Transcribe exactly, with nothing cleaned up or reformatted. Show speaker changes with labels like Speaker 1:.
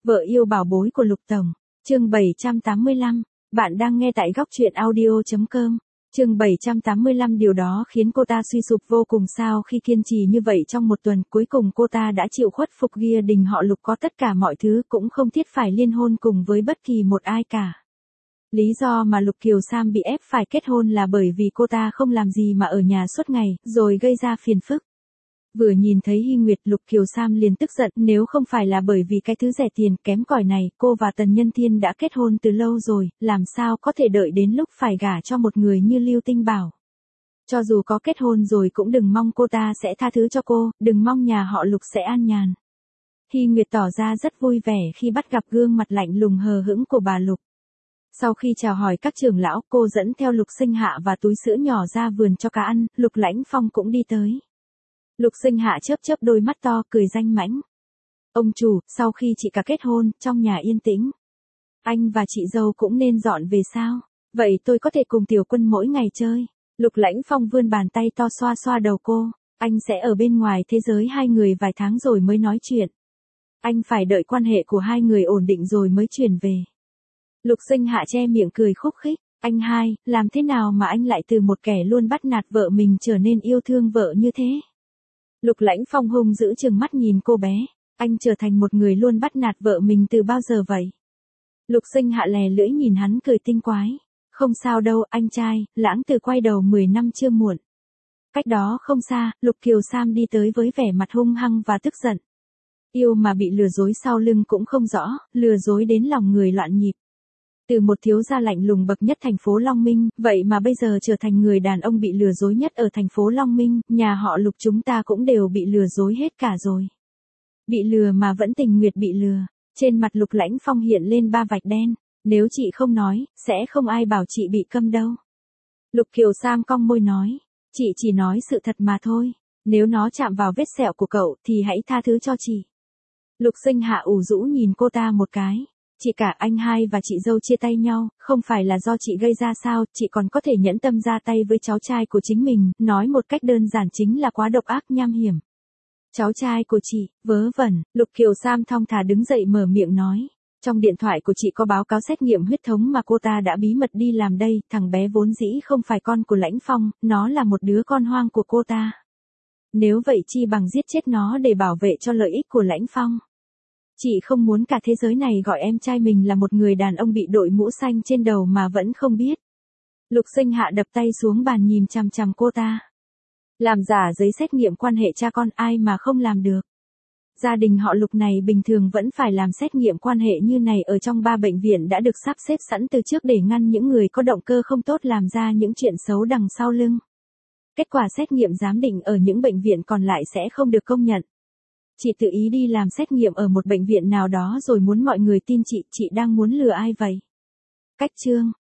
Speaker 1: Vợ yêu bảo bối của Lục Tổng. Chương bảy trăm tám mươi lăm. Bạn đang nghe tại góc truyện audio chấm com. Chương bảy trăm tám mươi lăm. Điều đó khiến cô ta suy sụp vô cùng sao khi kiên trì như vậy trong một tuần, cuối cùng cô ta đã chịu khuất phục. Gia đình họ Lục có tất cả mọi thứ, cũng không thiết phải liên hôn cùng với bất kỳ một ai cả. Lý do mà Lục Kiều Sam bị ép phải kết hôn là bởi vì cô ta không làm gì mà ở nhà suốt ngày, rồi gây ra phiền phức. Vừa nhìn thấy Hy Nguyệt, Lục Kiều Sam liền tức giận, nếu không phải là bởi vì cái thứ rẻ tiền, kém cỏi này, cô và Tần Nhân Thiên đã kết hôn từ lâu rồi, làm sao có thể đợi đến lúc phải gả cho một người như Lưu Tinh Bảo. Cho dù có kết hôn rồi cũng đừng mong cô ta sẽ tha thứ cho cô, đừng mong nhà họ Lục sẽ an nhàn. Hy Nguyệt tỏ ra rất vui vẻ khi bắt gặp gương mặt lạnh lùng hờ hững của bà Lục. Sau khi chào hỏi các trưởng lão, cô dẫn theo Lục Sinh Hạ và túi sữa nhỏ ra vườn cho cá ăn, Lục Lãnh Phong cũng đi tới. Lục Sinh Hạ chớp chớp đôi mắt to, cười danh mãnh. Ông chủ, sau khi chị cả kết hôn, trong nhà yên tĩnh. Anh và chị dâu cũng nên dọn về sao? Vậy tôi có thể cùng Tiểu Quân mỗi ngày chơi. Lục Lãnh Phong vươn bàn tay to xoa xoa đầu cô. Anh sẽ ở bên ngoài thế giới hai người vài tháng rồi mới nói chuyện. Anh phải đợi quan hệ của hai người ổn định rồi mới chuyển về. Lục Sinh Hạ che miệng cười khúc khích. Anh hai, làm thế nào mà anh lại từ một kẻ luôn bắt nạt vợ mình trở nên yêu thương vợ như thế? Lục Lãnh Phong hung dữ trừng mắt nhìn cô bé. Anh trở thành một người luôn bắt nạt vợ mình từ bao giờ vậy? Lục Sinh Hạ lè lưỡi nhìn hắn cười tinh quái. Không sao đâu, anh trai, lãng từ quay đầu mười năm chưa muộn. Cách đó không xa, Lục Kiều Sam đi tới với vẻ mặt hung hăng và tức giận. Yêu mà bị lừa dối sau lưng cũng không rõ, lừa dối đến lòng người loạn nhịp. Từ một thiếu gia lạnh lùng bậc nhất thành phố Long Minh, vậy mà bây giờ trở thành người đàn ông bị lừa dối nhất ở thành phố Long Minh, nhà họ Lục chúng ta cũng đều bị lừa dối hết cả rồi. Bị lừa mà vẫn tình nguyện bị lừa. Trên mặt Lục Lãnh Phong hiện lên ba vạch đen. Nếu chị không nói, sẽ không ai bảo chị bị câm đâu. Lục Kiều Sam cong môi nói. Chị chỉ nói sự thật mà thôi. Nếu nó chạm vào vết sẹo của cậu thì hãy tha thứ cho chị. Lục Sinh Hạ ủ rũ nhìn cô ta một cái. Chị cả, anh hai và chị dâu chia tay nhau, không phải là do chị gây ra sao, chị còn có thể nhẫn tâm ra tay với cháu trai của chính mình, nói một cách đơn giản chính là quá độc ác nham hiểm. Cháu trai của chị, vớ vẩn, Lục Kiều Sam thong thả đứng dậy mở miệng nói. Trong điện thoại của chị có báo cáo xét nghiệm huyết thống mà cô ta đã bí mật đi làm đây, thằng bé vốn dĩ không phải con của Lãnh Phong, nó là một đứa con hoang của cô ta. Nếu vậy chi bằng giết chết nó để bảo vệ cho lợi ích của Lãnh Phong. Chị không muốn cả thế giới này gọi em trai mình là một người đàn ông bị đội mũ xanh trên đầu mà vẫn không biết. Lục Sinh Hạ đập tay xuống bàn nhìn chằm chằm cô ta. Làm giả giấy xét nghiệm quan hệ cha con ai mà không làm được. Gia đình họ Lục này bình thường vẫn phải làm xét nghiệm quan hệ như này ở trong ba bệnh viện đã được sắp xếp sẵn từ trước để ngăn những người có động cơ không tốt làm ra những chuyện xấu đằng sau lưng. Kết quả xét nghiệm giám định ở những bệnh viện còn lại sẽ không được công nhận. Chị tự ý đi làm xét nghiệm ở một bệnh viện nào đó rồi muốn mọi người tin chị, chị đang muốn lừa ai vậy? Cách chương.